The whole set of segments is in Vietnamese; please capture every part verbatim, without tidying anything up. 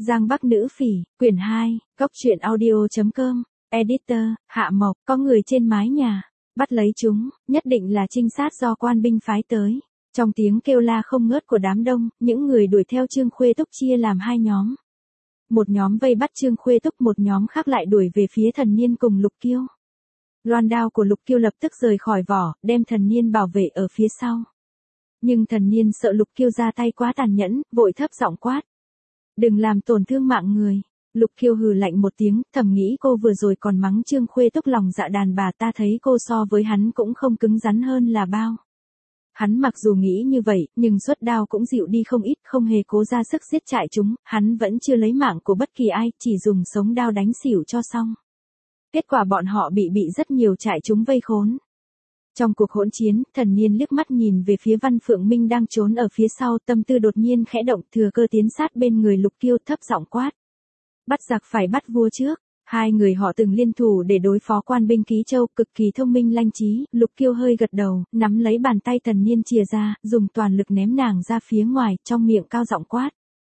Giang Bắc Nữ Phỉ, quyển hai, Cốc truyện audio.com, Editor, Hạ Mộc, có người trên mái nhà, bắt lấy chúng, nhất định là trinh sát do quan binh phái tới. Trong tiếng kêu la không ngớt của đám đông, những người đuổi theo Trương Khuê Túc chia làm hai nhóm. Một nhóm vây bắt Trương Khuê Túc, một nhóm khác lại đuổi về phía Thần Niên cùng Lục Kiêu. Loan đao của Lục Kiêu lập tức rời khỏi vỏ, đem Thần Niên bảo vệ ở phía sau. Nhưng Thần Niên sợ Lục Kiêu ra tay quá tàn nhẫn, vội thấp giọng quát. Đừng làm tổn thương mạng người. Lục Kiêu hừ lạnh một tiếng, thầm nghĩ cô vừa rồi còn mắng Trương Khuê Túc lòng dạ đàn bà, ta thấy cô so với hắn cũng không cứng rắn hơn là bao. Hắn mặc dù nghĩ như vậy, nhưng xuất đao cũng dịu đi không ít, không hề cố ra sức giết trại chúng, hắn vẫn chưa lấy mạng của bất kỳ ai, chỉ dùng sống đao đánh xỉu cho xong. Kết quả bọn họ bị bị rất nhiều trại chúng vây khốn. Trong cuộc hỗn chiến, Thần Niên liếc mắt nhìn về phía Văn Phượng Minh đang trốn ở phía sau, tâm tư đột nhiên khẽ động, thừa cơ tiến sát bên người Lục Kiêu, thấp giọng quát. Bắt giặc phải bắt vua trước. Hai người họ từng liên thủ để đối phó quan binh Ký Châu, cực kỳ thông minh lanh trí. Lục Kiêu hơi gật đầu, nắm lấy bàn tay Thần Niên chìa ra, dùng toàn lực ném nàng ra phía ngoài, trong miệng cao giọng quát.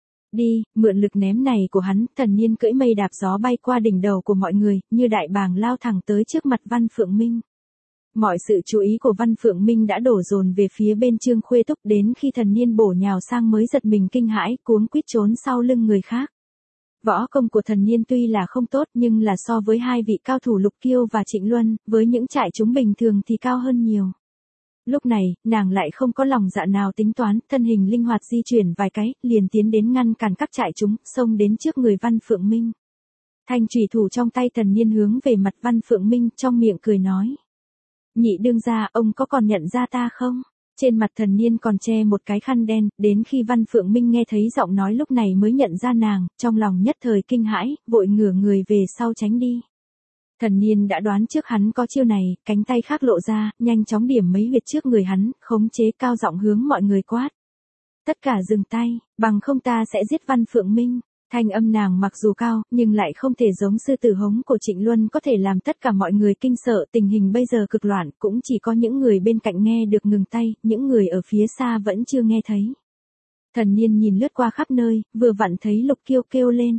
Đi, mượn lực ném này của hắn, Thần Niên cưỡi mây đạp gió bay qua đỉnh đầu của mọi người, như đại bàng lao thẳng tới trước mặt Văn Phượng Minh. Mọi sự chú ý của Văn Phượng Minh đã đổ dồn về phía bên Trương Khuê Túc, đến khi Thần Niên bổ nhào sang mới giật mình kinh hãi, cuống quýt trốn sau lưng người khác. Võ công của Thần Niên tuy là không tốt, nhưng là so với hai vị cao thủ Lục Kiêu và Trịnh Luân, với những trại chúng bình thường thì cao hơn nhiều. Lúc này, nàng lại không có lòng dạ nào tính toán, thân hình linh hoạt di chuyển vài cái, liền tiến đến ngăn cản các trại chúng, xông đến trước người Văn Phượng Minh. Thanh chủy thủ trong tay Thần Niên hướng về mặt Văn Phượng Minh, trong miệng cười nói. Nhị đương gia, ông có còn nhận ra ta không? Trên mặt Thần Niên còn che một cái khăn đen, đến khi Văn Phượng Minh nghe thấy giọng nói lúc này mới nhận ra nàng, trong lòng nhất thời kinh hãi, vội ngửa người về sau tránh đi. Thần Niên đã đoán trước hắn có chiêu này, cánh tay khác lộ ra, nhanh chóng điểm mấy huyệt trước người hắn, khống chế cao giọng hướng mọi người quát. Tất cả dừng tay, bằng không ta sẽ giết Văn Phượng Minh. Thanh âm nàng mặc dù cao, nhưng lại không thể giống sư tử hống của Trịnh Luân có thể làm tất cả mọi người kinh sợ. Tình hình bây giờ cực loạn, cũng chỉ có những người bên cạnh nghe được ngừng tay, những người ở phía xa vẫn chưa nghe thấy. Thần Niên nhìn lướt qua khắp nơi, vừa vặn thấy Lục Kiêu kêu lên.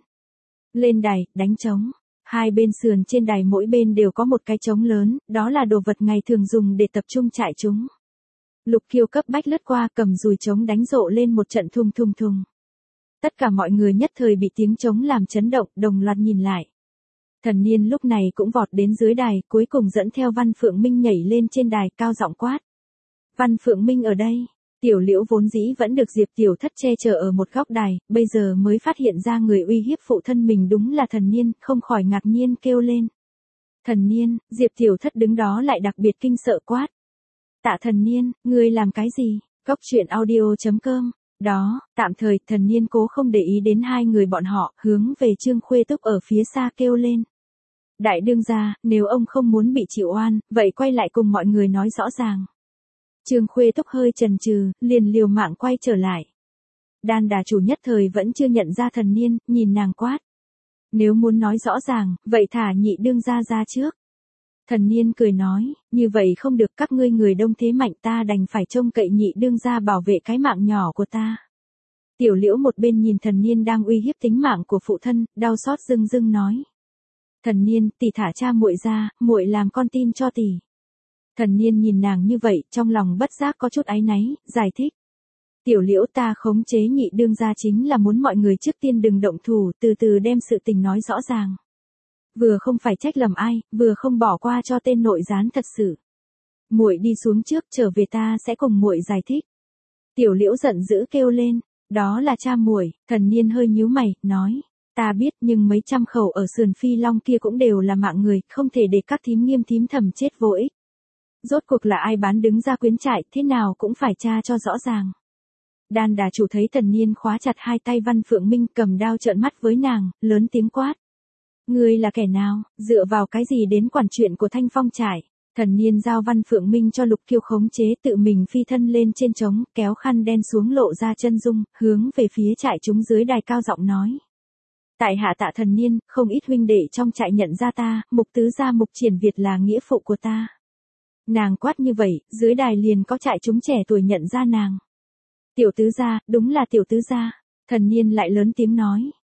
Lên đài, đánh trống. Hai bên sườn trên đài mỗi bên đều có một cái trống lớn, đó là đồ vật ngày thường dùng để tập trung trại chúng. Lục Kiêu cấp bách lướt qua, cầm dùi trống đánh rộ lên một trận thùng thùng thùng. Tất cả mọi người nhất thời bị tiếng trống làm chấn động, đồng loạt nhìn lại. Thần Niên lúc này cũng vọt đến dưới đài, cuối cùng dẫn theo Văn Phượng Minh nhảy lên trên đài, cao giọng quát. Văn Phượng Minh ở đây. Tiểu Liễu vốn dĩ vẫn được Diệp Tiểu Thất che chở ở một góc đài, bây giờ mới phát hiện ra người uy hiếp phụ thân mình đúng là Thần Niên, không khỏi ngạc nhiên kêu lên. Thần Niên, Diệp Tiểu Thất đứng đó lại đặc biệt kinh sợ quát. Tạ Thần Niên, ngươi làm cái gì? Cốc truyện audio.com. Đó, tạm thời, Thần Niên cố không để ý đến hai người bọn họ, hướng về Trương Khuê Túc ở phía xa kêu lên. Đại đương gia, nếu ông không muốn bị chịu oan, vậy quay lại cùng mọi người nói rõ ràng. Trương Khuê Túc hơi chần chừ, liền liều mạng quay trở lại. Đan đà chủ nhất thời vẫn chưa nhận ra Thần Niên, nhìn nàng quát. Nếu muốn nói rõ ràng, vậy thả nhị đương gia ra trước. Thần Niên cười nói, như vậy không được, các ngươi người đông thế mạnh, ta đành phải trông cậy nhị đương gia bảo vệ cái mạng nhỏ của ta. Tiểu Liễu một bên nhìn Thần Niên đang uy hiếp tính mạng của phụ thân, đau xót rưng rưng nói. Thần Niên, tỷ thả cha muội ra, muội làm con tin cho tỷ. Thần Niên nhìn nàng như vậy, trong lòng bất giác có chút áy náy, giải thích. Tiểu Liễu, ta khống chế nhị đương gia chính là muốn mọi người trước tiên đừng động thủ, từ từ đem sự tình nói rõ ràng. Vừa không phải trách lầm ai, vừa không bỏ qua cho tên nội gián thật sự. Muội đi xuống trước, trở về ta sẽ cùng muội giải thích. Tiểu Liễu giận dữ kêu lên, đó là cha muội. Thần Niên hơi nhíu mày, nói, ta biết, nhưng mấy trăm khẩu ở sườn Phi Long kia cũng đều là mạng người, không thể để các thím nghiêm thím thầm chết vô ích. Rốt cuộc là ai bán đứng ra quyến trại, thế nào cũng phải tra cho rõ ràng. Đan đà chủ thấy Thần Niên khóa chặt hai tay Văn Phượng Minh, cầm đao trợn mắt với nàng, lớn tiếng quát. Ngươi là kẻ nào, dựa vào cái gì đến quản chuyện của Thanh Phong trại? Thần Niên giao Văn Phượng Minh cho Lục Kiêu khống chế, tự mình phi thân lên trên trống, kéo khăn đen xuống lộ ra chân dung, hướng về phía trại chúng dưới đài cao giọng nói. Tại hạ Tạ Thần Niên, không ít huynh đệ trong trại nhận ra ta, Mục tứ gia Mục Triển Việt là nghĩa phụ của ta. Nàng quát như vậy, dưới đài liền có trại chúng trẻ tuổi nhận ra nàng. Tiểu tứ gia, đúng là tiểu tứ gia. Thần Niên lại lớn tiếng nói.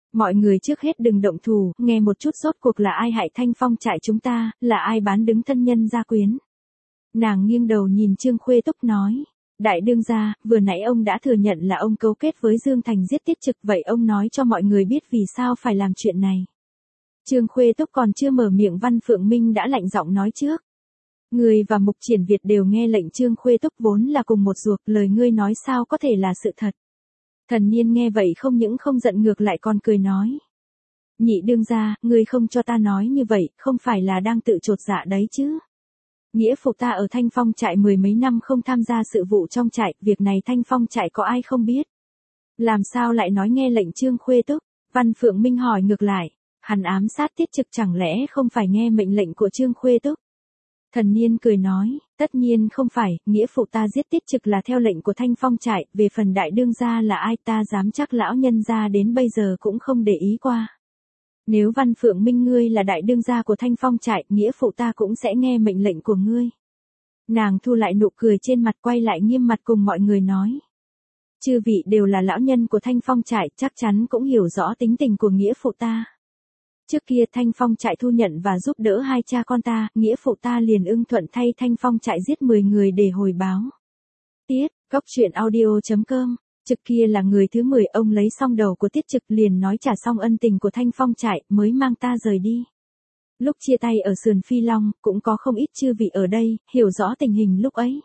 Mọi người trước hết đừng động thủ, nghe một chút rốt cuộc là ai hại Thanh Phong trại chúng ta, là ai bán đứng thân nhân gia quyến. Nàng nghiêng đầu nhìn Trương Khuê Túc nói. Đại đương gia, vừa nãy ông đã thừa nhận là ông cấu kết với Dương Thành giết Tiết Trực, vậy ông nói cho mọi người biết vì sao phải làm chuyện này. Trương Khuê Túc còn chưa mở miệng, Văn Phượng Minh đã lạnh giọng nói trước. Người và Mục Triển Việt đều nghe lệnh. Trương Khuê Túc vốn là cùng một ruột, lời ngươi nói sao có thể là sự thật. Thần Niên nghe vậy không những không giận ngược lại còn cười nói. Nhị đương gia, ngươi không cho ta nói như vậy, không phải là đang tự chột dạ đấy chứ. Nghĩa phụ ta ở Thanh Phong trại mười mấy năm không tham gia sự vụ trong trại, việc này Thanh Phong trại có ai không biết. Làm sao lại nói nghe lệnh Trương Khuê Túc? Văn Phượng Minh hỏi ngược lại, hắn ám sát Tiết Trực chẳng lẽ không phải nghe mệnh lệnh của Trương Khuê Túc? Thần Niên cười nói, tất nhiên không phải, nghĩa phụ ta giết Tiết Trực là theo lệnh của Thanh Phong trại, về phần đại đương gia là ai ta dám chắc lão nhân gia đến bây giờ cũng không để ý qua. Nếu Văn Phượng Minh ngươi là đại đương gia của Thanh Phong trại, nghĩa phụ ta cũng sẽ nghe mệnh lệnh của ngươi. Nàng thu lại nụ cười trên mặt, quay lại nghiêm mặt cùng mọi người nói. Chư vị đều là lão nhân của Thanh Phong trại, chắc chắn cũng hiểu rõ tính tình của nghĩa phụ ta. Trước kia Thanh Phong trại thu nhận và giúp đỡ hai cha con ta, nghĩa phụ ta liền ưng thuận thay Thanh Phong trại giết mười người để hồi báo. Tiết, Cốc Truyện Audio chấm com. Trực kia là người thứ mười, ông lấy xong đầu của Tiết Trực liền nói trả xong ân tình của Thanh Phong trại mới mang ta rời đi. Lúc chia tay ở sườn Phi Long, cũng có không ít chư vị ở đây, hiểu rõ tình hình lúc ấy.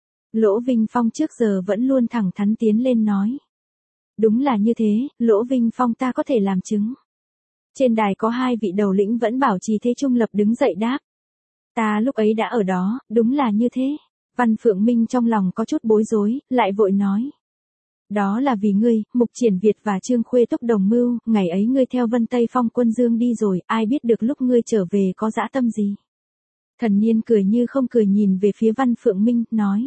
Lỗ Vinh Phong trước giờ vẫn luôn thẳng thắn tiến lên nói. Đúng là như thế, Lỗ Vinh Phong ta có thể làm chứng. Trên đài có hai vị đầu lĩnh vẫn bảo trì thế trung lập đứng dậy đáp. Ta lúc ấy đã ở đó, đúng là như thế. Văn Phượng Minh trong lòng có chút bối rối, lại vội nói. Đó là vì ngươi, Mục Triển Việt và Trương Khuê Túc đồng mưu, ngày ấy ngươi theo Vân Tây Phong quân Dương đi rồi, ai biết được lúc ngươi trở về có dã tâm gì. Thần Niên cười như không cười nhìn về phía Văn Phượng Minh, nói.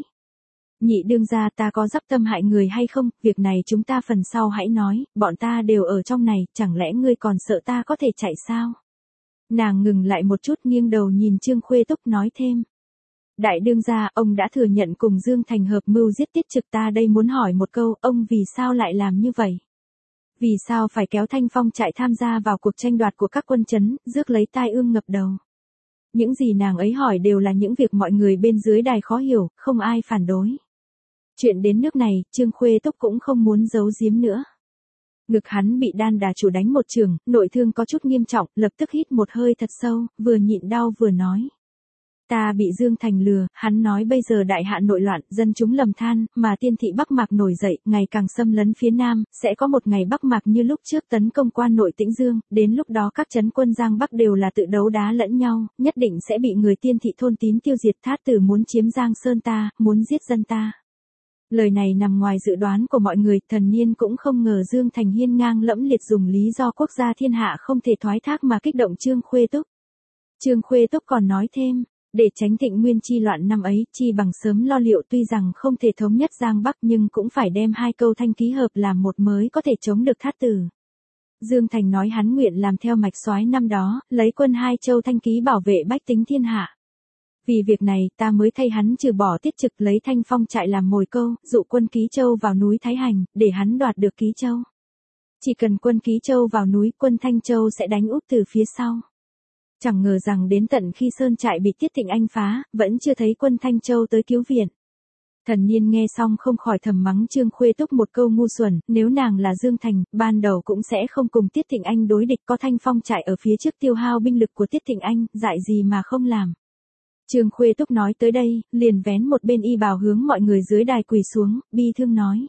Nhị đương gia, ta có dắp tâm hại người hay không, việc này chúng ta phần sau hãy nói, bọn ta đều ở trong này, chẳng lẽ ngươi còn sợ ta có thể chạy sao? Nàng ngừng lại một chút, nghiêng đầu nhìn Trương Khuê Túc nói thêm. Đại đương gia, ông đã thừa nhận cùng Dương Thành hợp mưu giết Tiết Trực, ta đây muốn hỏi một câu, ông vì sao lại làm như vậy? Vì sao phải kéo Thanh Phong trại tham gia vào cuộc tranh đoạt của các quân chấn, rước lấy tai ương ngập đầu? Những gì nàng ấy hỏi đều là những việc mọi người bên dưới đài khó hiểu, không ai phản đối. Chuyện đến nước này, Trương Khuê Túc cũng không muốn giấu giếm nữa. Ngực hắn bị đan đà chủ đánh một trường, nội thương có chút nghiêm trọng, lập tức hít một hơi thật sâu, vừa nhịn đau vừa nói. Ta bị Dương Thành lừa, hắn nói bây giờ đại hạ nội loạn, dân chúng lầm than, mà tiên thị Bắc Mạc nổi dậy, ngày càng xâm lấn phía Nam, sẽ có một ngày Bắc Mạc như lúc trước tấn công quan nội Tĩnh Dương, đến lúc đó các trấn quân Giang Bắc đều là tự đấu đá lẫn nhau, nhất định sẽ bị người tiên thị thôn tín tiêu diệt. Thát Tử muốn chiếm Giang Sơn ta, muốn giết dân ta. Lời này nằm ngoài dự đoán của mọi người, Thần Niên cũng không ngờ Dương Thành hiên ngang lẫm liệt dùng lý do quốc gia thiên hạ không thể thoái thác mà kích động Trương Khuê Túc. Trương Khuê Túc còn nói thêm. Để tránh Thịnh Nguyên chi loạn năm ấy, chi bằng sớm lo liệu, tuy rằng không thể thống nhất Giang Bắc nhưng cũng phải đem hai câu thanh ký hợp làm một mới có thể chống được Thát Tử. Dương Thành nói hắn nguyện làm theo mạch soái năm đó, lấy quân hai châu thanh ký bảo vệ bách tính thiên hạ. Vì việc này, ta mới thay hắn trừ bỏ Tiết Trực, lấy Thanh Phong trại làm mồi câu, dụ quân Ký Châu vào núi Thái Hành, để hắn đoạt được Ký Châu. Chỉ cần quân Ký Châu vào núi, quân Thanh Châu sẽ đánh úp từ phía sau. Chẳng ngờ rằng đến tận khi sơn trại bị Tiết Thịnh Anh phá, vẫn chưa thấy quân Thanh Châu tới cứu viện. Thần Niên nghe xong không khỏi thầm mắng Trương Khuê Túc một câu ngu xuẩn, nếu nàng là Dương Thành, ban đầu cũng sẽ không cùng Tiết Thịnh Anh đối địch, có Thanh Phong trại ở phía trước tiêu hao binh lực của Tiết Thịnh Anh, dại gì mà không làm. Trương Khuê Túc nói tới đây, liền vén một bên y bào hướng mọi người dưới đài quỳ xuống, bi thương nói.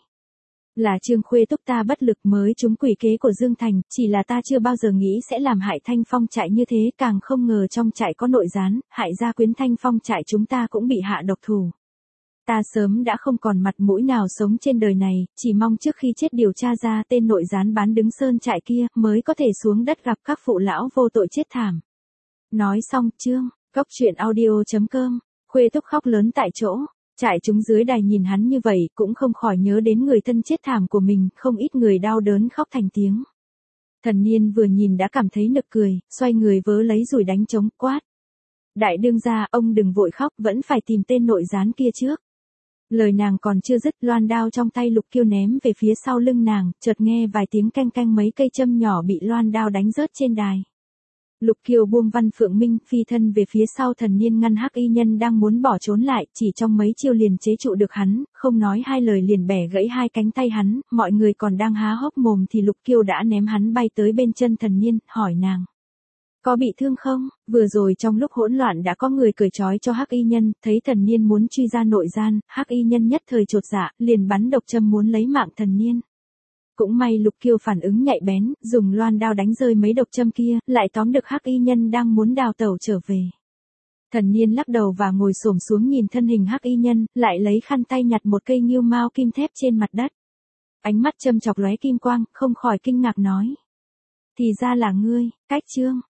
Là Trương Khuê Túc ta bất lực mới trúng quỷ kế của Dương Thành, chỉ là ta chưa bao giờ nghĩ sẽ làm hại Thanh Phong trại như thế, càng không ngờ trong trại có nội gián, hại gia quyến Thanh Phong trại chúng ta cũng bị hạ độc thủ. Ta sớm đã không còn mặt mũi nào sống trên đời này, chỉ mong trước khi chết điều tra ra tên nội gián bán đứng sơn trại kia, mới có thể xuống đất gặp các phụ lão vô tội chết thảm. Nói xong, Trương, Cốc Truyện Audio chấm com, Khuê Túc khóc lớn tại chỗ. Trại chúng dưới đài nhìn hắn như vậy, cũng không khỏi nhớ đến người thân chết thảm của mình, không ít người đau đớn khóc thành tiếng. Thần Niên vừa nhìn đã cảm thấy nực cười, xoay người vớ lấy dùi đánh trống, quát. Đại đương gia, ông đừng vội khóc, vẫn phải tìm tên nội gián kia trước. Lời nàng còn chưa dứt, loan đao trong tay Lục Kiêu ném về phía sau lưng nàng, chợt nghe vài tiếng canh canh mấy cây châm nhỏ bị loan đao đánh rớt trên đài. Lục Kiêu buông Văn Phượng Minh, phi thân về phía sau thần niên ngăn hắc y nhân đang muốn bỏ trốn lại, chỉ trong mấy chiêu liền chế trụ được hắn, không nói hai lời liền bẻ gãy hai cánh tay hắn, mọi người còn đang há hốc mồm thì Lục Kiêu đã ném hắn bay tới bên chân thần niên, hỏi nàng. Có bị thương không? Vừa rồi trong lúc hỗn loạn đã có người cởi trói cho hắc y nhân, thấy thần niên muốn truy ra nội gian, hắc y nhân nhất thời chột dạ, liền bắn độc châm muốn lấy mạng thần niên. Cũng may Lục Kiêu phản ứng nhạy bén, dùng loan đao đánh rơi mấy độc châm kia, lại tóm được hắc y nhân đang muốn đào tẩu trở về. Thần niên lắc đầu và ngồi xổm xuống nhìn thân hình hắc y nhân, lại lấy khăn tay nhặt một cây nghêu mao kim thép trên mặt đất. Ánh mắt châm chọc lóe kim quang, không khỏi kinh ngạc nói. Thì ra là ngươi, Cách Trương.